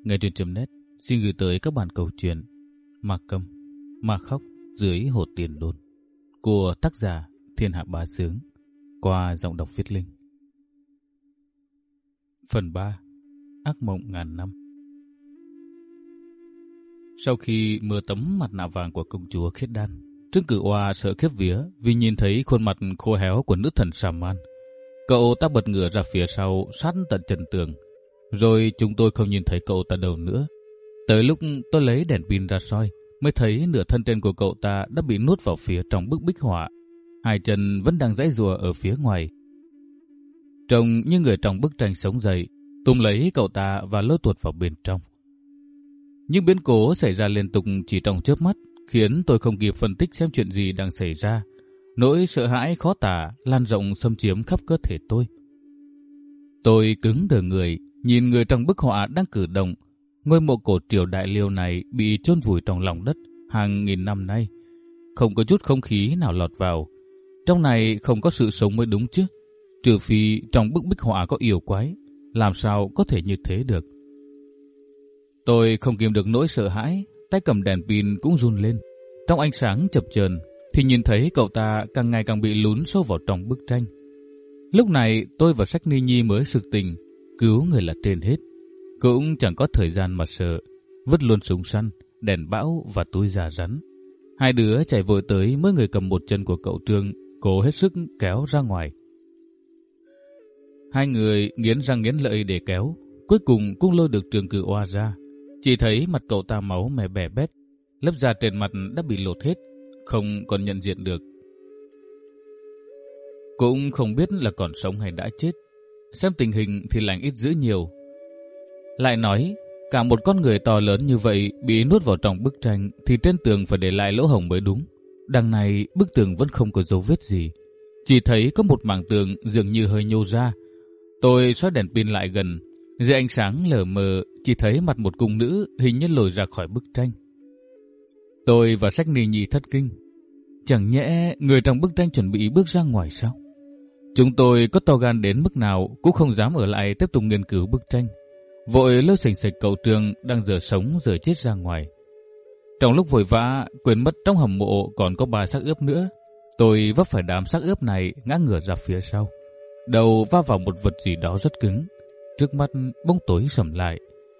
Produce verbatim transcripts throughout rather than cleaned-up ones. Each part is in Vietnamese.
Nghe truyện chấm net xin gửi tới các bạn câu chuyện Ma Câm, Ma Khóc dưới Hồ Tiền Đôn của tác giả Thiên Hạ Bá Sướng qua giọng đọc Viết Linh. Phần ba. Ác mộng ngàn năm. Sau khi mưa tấm mặt nạ vàng của công chúa Khiết Đan, Trương Cử Oa sợ khiếp vía vì nhìn thấy khuôn mặt khô héo của nữ thần Sa-man. Cậu ta bật ngửa ra phía sau sát tận chân tường, rồi chúng tôi không nhìn thấy cậu ta đâu nữa. Tới lúc tôi lấy đèn pin ra soi, mới thấy nửa thân trên của cậu ta đã bị nuốt vào phía trong bức bích họa. Hai chân vẫn đang giãy giụa ở phía ngoài. Trông như người trong bức tranh sống dậy, túm lấy cậu ta và lôi tuột vào bên trong. Những biến cố xảy ra liên tục chỉ trong chớp mắt, khiến tôi không kịp phân tích xem chuyện gì đang xảy ra. Nỗi sợ hãi khó tả lan rộng xâm chiếm khắp cơ thể tôi. Tôi cứng đờ người, nhìn người trong bức họa đang cử động. Ngôi mộ cổ triều Đại Liêu này bị chôn vùi trong lòng đất hàng nghìn năm nay. Không có chút không khí nào lọt vào. Trong này không có sự sống mới đúng chứ. Trừ phi trong bức bích họa có yêu quái. Làm sao có thể như thế được? Tôi không kìm được nỗi sợ hãi, tay cầm đèn pin cũng run lên. Trong ánh sáng chập chờn thì nhìn thấy cậu ta càng ngày càng bị lún sâu vào trong bức tranh. Lúc này tôi và Sách Ni Nhi mới sực tỉnh, cứu người là trên hết. Cũng chẳng có thời gian mà sợ, vứt luôn súng săn, đèn bão và túi da rắn. Hai đứa chạy vội tới, mỗi người cầm một chân của cậu Trương, cố hết sức kéo ra ngoài. Hai người nghiến răng nghiến lợi để kéo, cuối cùng cũng lôi được Trương Cử Oa ra. Chỉ thấy mặt cậu ta máu me bè bét, lớp da trên mặt đã bị lột hết, không còn nhận diện được. Cũng không biết là còn sống hay đã chết. Xem tình hình thì lành ít dữ nhiều. Lại nói, cả một con người to lớn như vậy bị nuốt vào trong bức tranh thì trên tường phải để lại lỗ hổng mới đúng. Đằng này bức tường vẫn không có dấu vết gì, chỉ thấy có một mảng tường dường như hơi nhô ra. Tôi xoay đèn pin lại gần, dưới ánh sáng lờ mờ chỉ thấy mặt một cung nữ hình như lồi ra khỏi bức tranh. Tôi và Sách Ni Nhi thất kinh. Chẳng nhẽ người trong bức tranh chuẩn bị bước ra ngoài sao? Chúng tôi có to gan đến mức nào cũng không dám ở lại tiếp tục nghiên cứu bức tranh. Vội lôi sành sạch cậu Trương đang giờ sống giờ chết ra ngoài. Trong lúc vội vã quên mất trong hầm mộ còn có ba xác ướp nữa. Tôi vấp phải đám xác ướp này ngã ngửa ra phía sau, đầu va vào một vật gì đó rất cứng. Trước mắt bỗng tối sầm lại.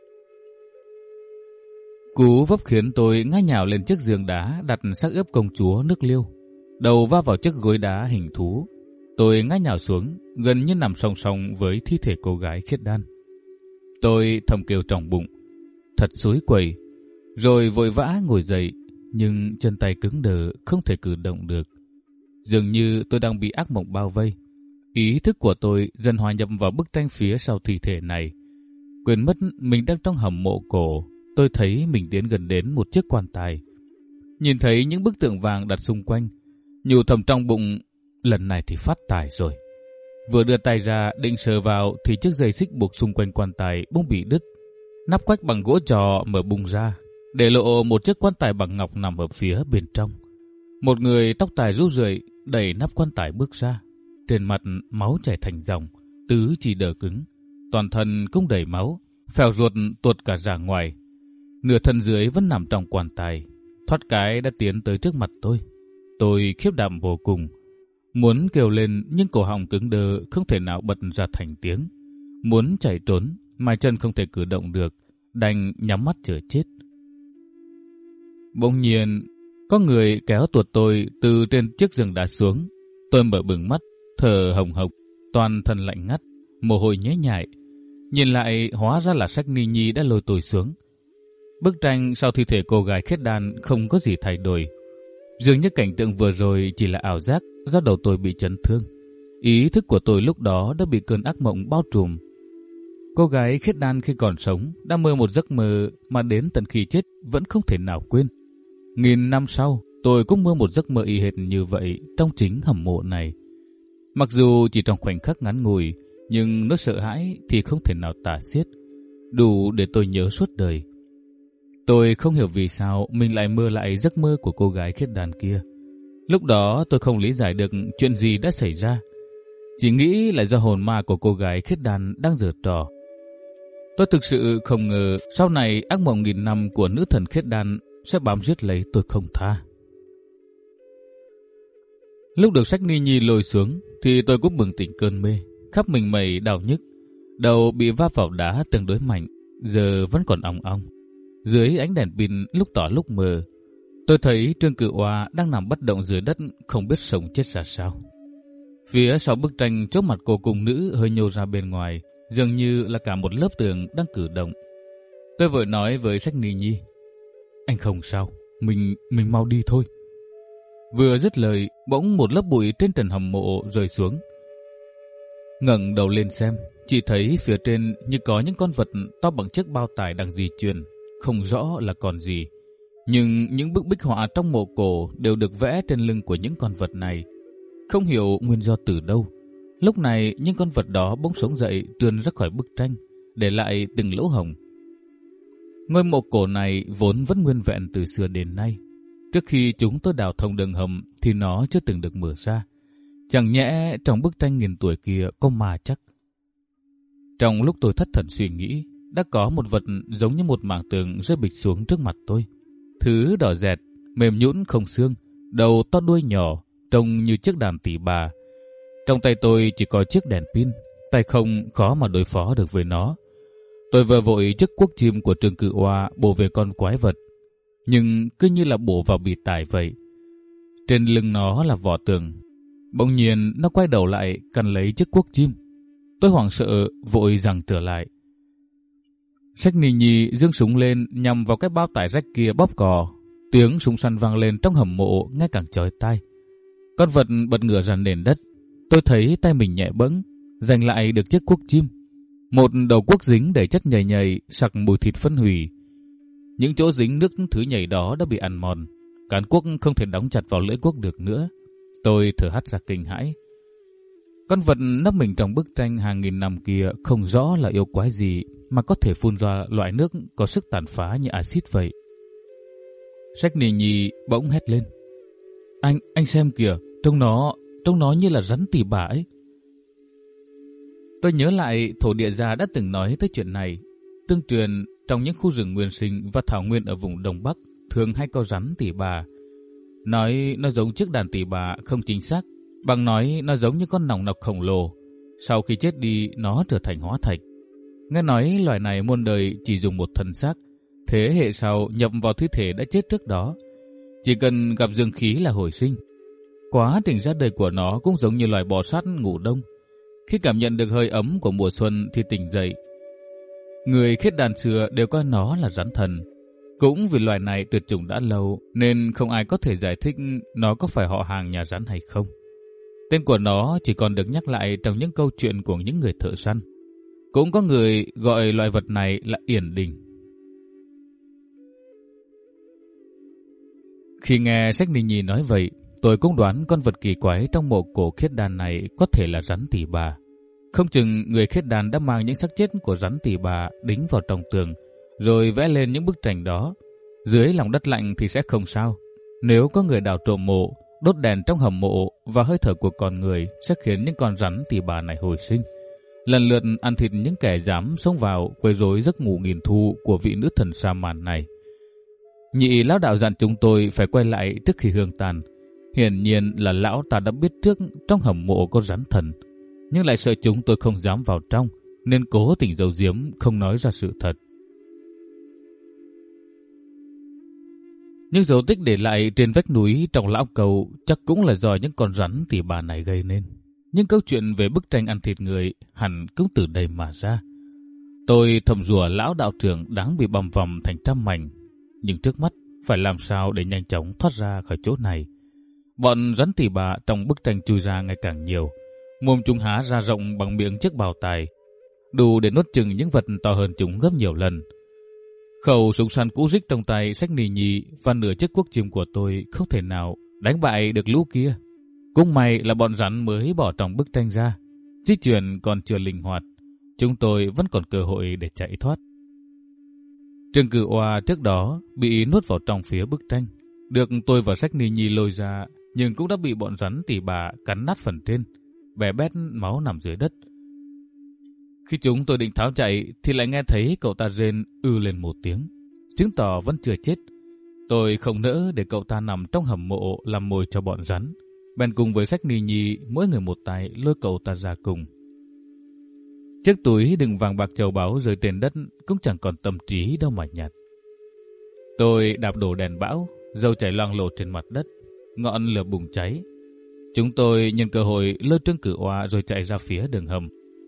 Cú vấp khiến tôi ngã nhào lên chiếc giường đá đặt xác ướp công chúa nước Liêu, đầu va vào chiếc gối đá hình thú. Tôi ngã nhào xuống, gần như nằm song song với thi thể cô gái Khiết Đan. Tôi thầm kêu trong bụng, thật xối quẩy, rồi vội vã ngồi dậy, nhưng chân tay cứng đờ không thể cử động được. Dường như tôi đang bị ác mộng bao vây. Ý thức của tôi dần hòa nhập vào bức tranh phía sau thi thể này. Quên mất mình đang trong hầm mộ cổ, tôi thấy mình tiến gần đến một chiếc quan tài. Nhìn thấy những bức tượng vàng đặt xung quanh, nhủ thầm trong bụng, lần này thì phát tài rồi. Vừa đưa tay ra định sờ vào thì chiếc dây xích buộc xung quanh quan tài bỗng bị đứt. Nắp quách bằng gỗ trò mở bung ra, để lộ một chiếc quan tài bằng ngọc nằm ở phía bên trong. Một người tóc tài rũ rượi đẩy nắp quan tài bước ra. Trên mặt máu chảy thành dòng, tứ chỉ đờ cứng, toàn thân cũng đầy máu, phèo ruột tuột cả ra ngoài. Nửa thân dưới vẫn nằm trong quan tài, thoát cái đã tiến tới trước mặt tôi. Tôi khiếp đảm vô cùng, muốn kêu lên nhưng cổ họng cứng đơ không thể nào bật ra thành tiếng. Muốn chạy trốn mà chân không thể cử động được, đành nhắm mắt chờ chết. Bỗng nhiên có người kéo tuột tôi từ trên chiếc giường đá xuống. Tôi mở bừng mắt, thở hồng hộc, toàn thân lạnh ngắt, mồ hôi nhễ nhại. Nhìn lại hóa ra là Sách Ni Nhi đã lôi tôi xuống. Bức tranh sau thi thể cô gái Khiết Đan không có gì thay đổi. Dường như cảnh tượng vừa rồi chỉ là ảo giác do đầu tôi bị chấn thương. Ý thức của tôi lúc đó đã bị cơn ác mộng bao trùm. Cô gái Khiết Đan khi còn sống đã mơ một giấc mơ mà đến tận khi chết vẫn không thể nào quên. Nghìn năm sau, tôi cũng mơ một giấc mơ y hệt như vậy trong chính hầm mộ này. Mặc dù chỉ trong khoảnh khắc ngắn ngủi, nhưng nỗi sợ hãi thì không thể nào tả xiết, đủ để tôi nhớ suốt đời. Tôi không hiểu vì sao mình lại mơ lại giấc mơ của cô gái Khiết Đan kia. Lúc đó tôi không lý giải được chuyện gì đã xảy ra, chỉ nghĩ là do hồn ma của cô gái Khiết Đan đang giở trò. Tôi thực sự không ngờ sau này ác mộng nghìn năm của nữ thần Khiết Đan sẽ bám giết lấy tôi không tha. Lúc được Sách Ni Nhi lôi xuống thì tôi cũng bừng tỉnh cơn mê, khắp mình mẩy đau nhức, đầu bị va vào đá tương đối mạnh, giờ vẫn còn ong ong. Dưới ánh đèn pin lúc tỏ lúc mờ, tôi thấy Trương Cự Oa đang nằm bất động dưới đất, không biết sống chết ra sao. Phía sau bức tranh trước mặt cô cung nữ hơi nhô ra bên ngoài, dường như là cả một lớp tường đang cử động. Tôi vội nói với Sách Ni Nhi, anh không sao, mình mình mau đi thôi. Vừa dứt lời, bỗng một lớp bụi trên trần hầm mộ rơi xuống. Ngẩng đầu lên xem, chỉ thấy phía trên như có những con vật to bằng chiếc bao tải đang di chuyển, không rõ là con gì. Nhưng những bức bích họa trong mộ cổ đều được vẽ trên lưng của những con vật này. Không hiểu nguyên do từ đâu, lúc này những con vật đó bỗng sống dậy trườn ra khỏi bức tranh, để lại từng lỗ hổng. Ngôi mộ cổ này vốn vẫn nguyên vẹn từ xưa đến nay. Trước khi chúng tôi đào thông đường hầm thì nó chưa từng được mở ra. Chẳng nhẽ trong bức tranh nghìn tuổi kia có ma chắc. Trong lúc tôi thất thần suy nghĩ, đã có một vật giống như một mảng tường rơi bịch xuống trước mặt tôi. Thứ đỏ rẹt, mềm nhũn không xương, đầu to đuôi nhỏ, trông như chiếc đàn tỳ bà. Trong tay tôi chỉ có chiếc đèn pin, tay không khó mà đối phó được với nó. Tôi vừa vội chiếc cuốc chim của Trương Cự Oa bổ về con quái vật, nhưng cứ như là bổ vào bì tải vậy. Trên lưng nó là vỏ tường. Bỗng nhiên nó quay đầu lại cắn lấy chiếc cuốc chim. Tôi hoảng sợ vội giằng trở lại. Sách Ni Nhi giương súng lên nhằm vào cái bao tải rách kia bóp cò. Tiếng súng săn vang lên trong hầm mộ nghe càng chói tai. Con vật bật ngửa ra nền đất. Tôi thấy tay mình nhẹ bẫng, giành lại được chiếc cuốc chim. Một đầu cuốc dính đầy chất nhầy nhầy, sặc mùi thịt phân hủy. Những chỗ dính nước thứ nhầy đó đã bị ăn mòn. Cán cuốc không thể đóng chặt vào lưỡi cuốc được nữa. Tôi thở hắt ra kinh hãi. Con vật nấp mình trong bức tranh hàng nghìn năm kia không rõ là yêu quái gì mà có thể phun ra loại nước có sức tàn phá như axit vậy. Sách Ni Nhi bỗng hét lên. Anh, anh xem kìa, trông nó, trông nó như là rắn tỳ bà ấy. Tôi nhớ lại thổ địa gia đã từng nói tới chuyện này. Tương truyền trong những khu rừng nguyên sinh và thảo nguyên ở vùng Đông Bắc thường hay có rắn tỳ bà. Nói nó giống chiếc đàn tỳ bà không chính xác, bằng nói nó giống như con nòng nọc khổng lồ. Sau khi chết đi nó trở thành hóa thạch. Nghe nói loài này muôn đời chỉ dùng một thân xác, thế hệ sau nhập vào thi thể đã chết trước đó. Chỉ cần gặp dương khí là hồi sinh. Quá trình ra đời của nó cũng giống như loài bò sát ngủ đông. Khi cảm nhận được hơi ấm của mùa xuân thì tỉnh dậy. Người Khiết Đan xưa đều coi nó là rắn thần. Cũng vì loài này tuyệt chủng đã lâu nên không ai có thể giải thích nó có phải họ hàng nhà rắn hay không. Tên của nó chỉ còn được nhắc lại trong những câu chuyện của những người thợ săn. Cũng có người gọi loài vật này là yển đình. Khi nghe Sách Ni Nhi nói vậy, tôi cũng đoán con vật kỳ quái trong mộ cổ Khiết Đan này có thể là rắn tỳ bà. Không chừng người Khiết Đan đã mang những xác chết của rắn tỳ bà đính vào trong tường, rồi vẽ lên những bức tranh đó. Dưới lòng đất lạnh thì sẽ không sao. Nếu có người đào trộm mộ, đốt đèn trong hầm mộ và hơi thở của con người sẽ khiến những con rắn tỳ bà này hồi sinh, lần lượt ăn thịt những kẻ dám xông vào quấy rối giấc ngủ nghìn thu của vị nữ thần sa màn này. Nhị lão đạo dặn chúng tôi phải quay lại trước khi hương tàn. Hiển nhiên là lão ta đã biết trước trong hầm mộ có rắn thần, nhưng lại sợ chúng tôi không dám vào trong, nên cố tình giấu giếm không nói ra sự thật. Nhưng dấu tích để lại trên vách núi trong lão cầu chắc cũng là do những con rắn tỳ bà này gây nên. Nhưng câu chuyện về bức tranh ăn thịt người hẳn cũng từ đây mà ra. Tôi thầm rủa lão đạo trưởng đáng bị bầm vằm thành trăm mảnh, nhưng trước mắt phải làm sao để nhanh chóng thoát ra khỏi chỗ này. Bọn rắn tỳ bà trong bức tranh chui ra ngày càng nhiều, mồm chúng há ra rộng bằng miệng chiếc bào tài, đủ để nuốt chửng những vật to hơn chúng gấp nhiều lần. Khẩu súng săn cũ rích trong tay Sách Ni Nhi và nửa chiếc cuốc chim của tôi không thể nào đánh bại được lũ kia. Cũng may là bọn rắn mới bỏ trong bức tranh ra, di chuyển còn chưa linh hoạt, chúng tôi vẫn còn cơ hội để chạy thoát. Trương Cự Oa trước đó bị nuốt vào trong phía bức tranh, được tôi và Sách Ni Nhi lôi ra, nhưng cũng đã bị bọn rắn tỳ bà cắn nát phần trên, bè bét máu nằm dưới đất. Khi chúng tôi định tháo chạy thì lại nghe thấy cậu ta rên ư lên một tiếng, chứng tỏ vẫn chưa chết. Tôi không nỡ để cậu ta nằm trong hầm mộ làm mồi cho bọn rắn, bèn cùng với Sách Ni Nhi mỗi người một tay lôi cậu ta ra cùng. Chiếc túi đựng vàng bạc châu báu rơi trên đất cũng chẳng còn tâm trí đâu mà nhặt. Tôi đạp đổ đèn bão, dầu chảy loang lổ trên mặt đất, ngọn lửa bùng cháy. Chúng tôi nhân cơ hội lôi Trương Cử Oa rồi chạy ra phía đường hầm.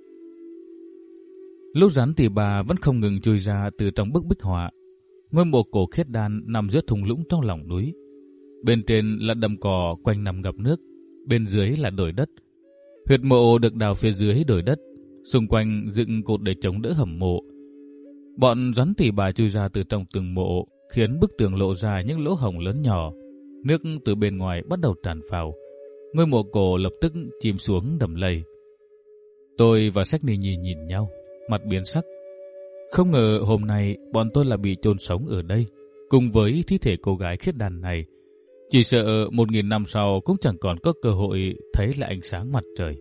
Lũ rắn tỳ bà vẫn không ngừng chui ra từ trong bức bích họa. Ngôi mộ cổ Khiết Đan nằm giữa thung lũng trong lòng núi. Bên trên là đầm cỏ quanh nằm ngập nước, bên dưới là đồi đất. Huyệt mộ được đào phía dưới đồi đất, xung quanh dựng cột để chống đỡ hầm mộ. Bọn rắn tỳ bà chui ra từ trong từng mộ, khiến bức tường lộ ra những lỗ hổng lớn nhỏ. Nước từ bên ngoài bắt đầu tràn vào. Ngôi mộ cổ lập tức chìm xuống đầm lầy. Tôi và Sách Ni Nhi nhìn nhau, mặt biến sắc. Không ngờ hôm nay bọn tôi là bị chôn sống ở đây, cùng với thi thể cô gái Khiết Đan này. Chỉ sợ một nghìn năm sau cũng chẳng còn có cơ hội thấy lại ánh sáng mặt trời.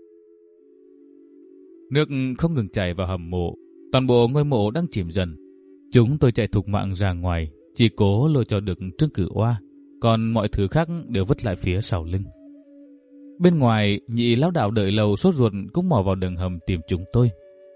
Nước không ngừng chảy vào hầm mộ, toàn bộ ngôi mộ đang chìm dần. Chúng tôi chạy thục mạng ra ngoài, chỉ cố lôi cho được Trương Cử Oa, còn mọi thứ khác đều vứt lại phía sau lưng. Bên ngoài, Nhị lão đạo đợi lâu sốt ruột cũng mò vào đường hầm tìm chúng tôi.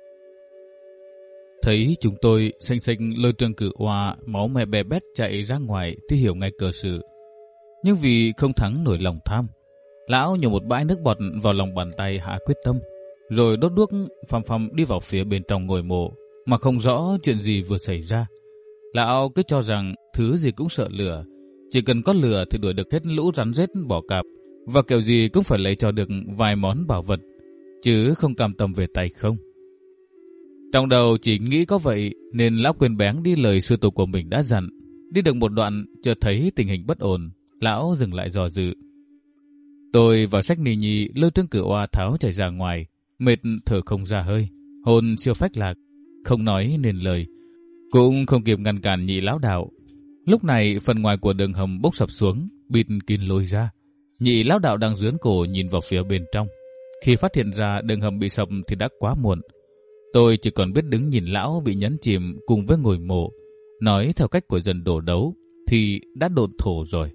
Thấy chúng tôi xanh xanh lôi Trương Cử Oa máu me bè bét chạy ra ngoài thì hiểu ngay cơ sự. Nhưng vì không thắng nổi lòng tham, lão nhổ một bãi nước bọt vào lòng bàn tay hạ quyết tâm, rồi đốt đuốc phằm phằm đi vào phía bên trong ngôi mộ mà không rõ chuyện gì vừa xảy ra. Lão cứ cho rằng thứ gì cũng sợ lửa, chỉ cần có lửa thì đuổi được hết lũ rắn rết bỏ cạp, và kiểu gì cũng phải lấy cho được vài món bảo vật, chứ không cam tâm về tay không. Trong đầu chỉ nghĩ có vậy nên lão quên bén đi lời sư tổ của mình đã dặn. Đi được một đoạn chợt thấy tình hình bất ổn, lão dừng lại dò dự. Tôi và Sách Ni Nhi lôi Trương Cử Oa tháo chạy ra ngoài, mệt thở không ra hơi, hồn siêu phách lạc, không nói nên lời, cũng không kịp ngăn cản Nhị lão đạo. Lúc này phần ngoài của đường hầm bốc sập xuống, bịt kín lối ra. Nhị lão đạo đang dướn cổ nhìn vào phía bên trong. Khi phát hiện ra đường hầm bị sập thì đã quá muộn. Tôi chỉ còn biết đứng nhìn lão bị nhấn chìm cùng với ngôi mộ. Nói theo cách của dân đổ đấu thì đã độn thổ rồi.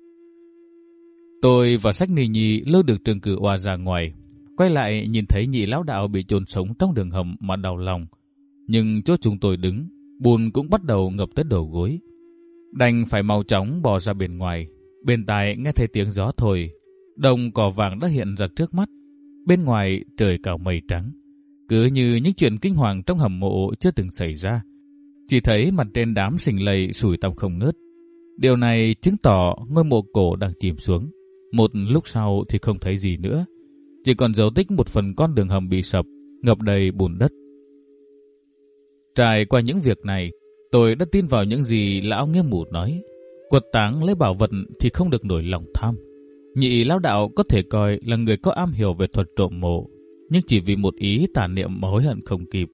Tôi và Sách Ni Nhi lôi được Trương Cử Oa ra ngoài. Quay lại nhìn thấy Nhị lão đạo bị chôn sống trong đường hầm mà đau lòng. Nhưng chỗ chúng tôi đứng, bùn cũng bắt đầu ngập tới đầu gối. Đành phải mau chóng bò ra bên ngoài. Bên tai nghe thấy tiếng gió thổi, đồng cỏ vàng đã hiện ra trước mắt. Bên ngoài trời cào mây trắng, cứ như những chuyện kinh hoàng trong hầm mộ chưa từng xảy ra. Chỉ thấy mặt trên đám sình lầy sủi tăm không ngớt. Điều này chứng tỏ ngôi mộ cổ đang chìm xuống. Một lúc sau thì không thấy gì nữa, chỉ còn dấu tích một phần con đường hầm bị sập, ngập đầy bùn đất. Trải qua những việc này, tôi đã tin vào những gì lão Nghiêm Mù nói. Quật táng lấy bảo vật thì không được nổi lòng tham. Nhị lão đạo có thể coi là người có am hiểu về thuật trộm mộ, nhưng chỉ vì một ý tà niệm mà hối hận không kịp,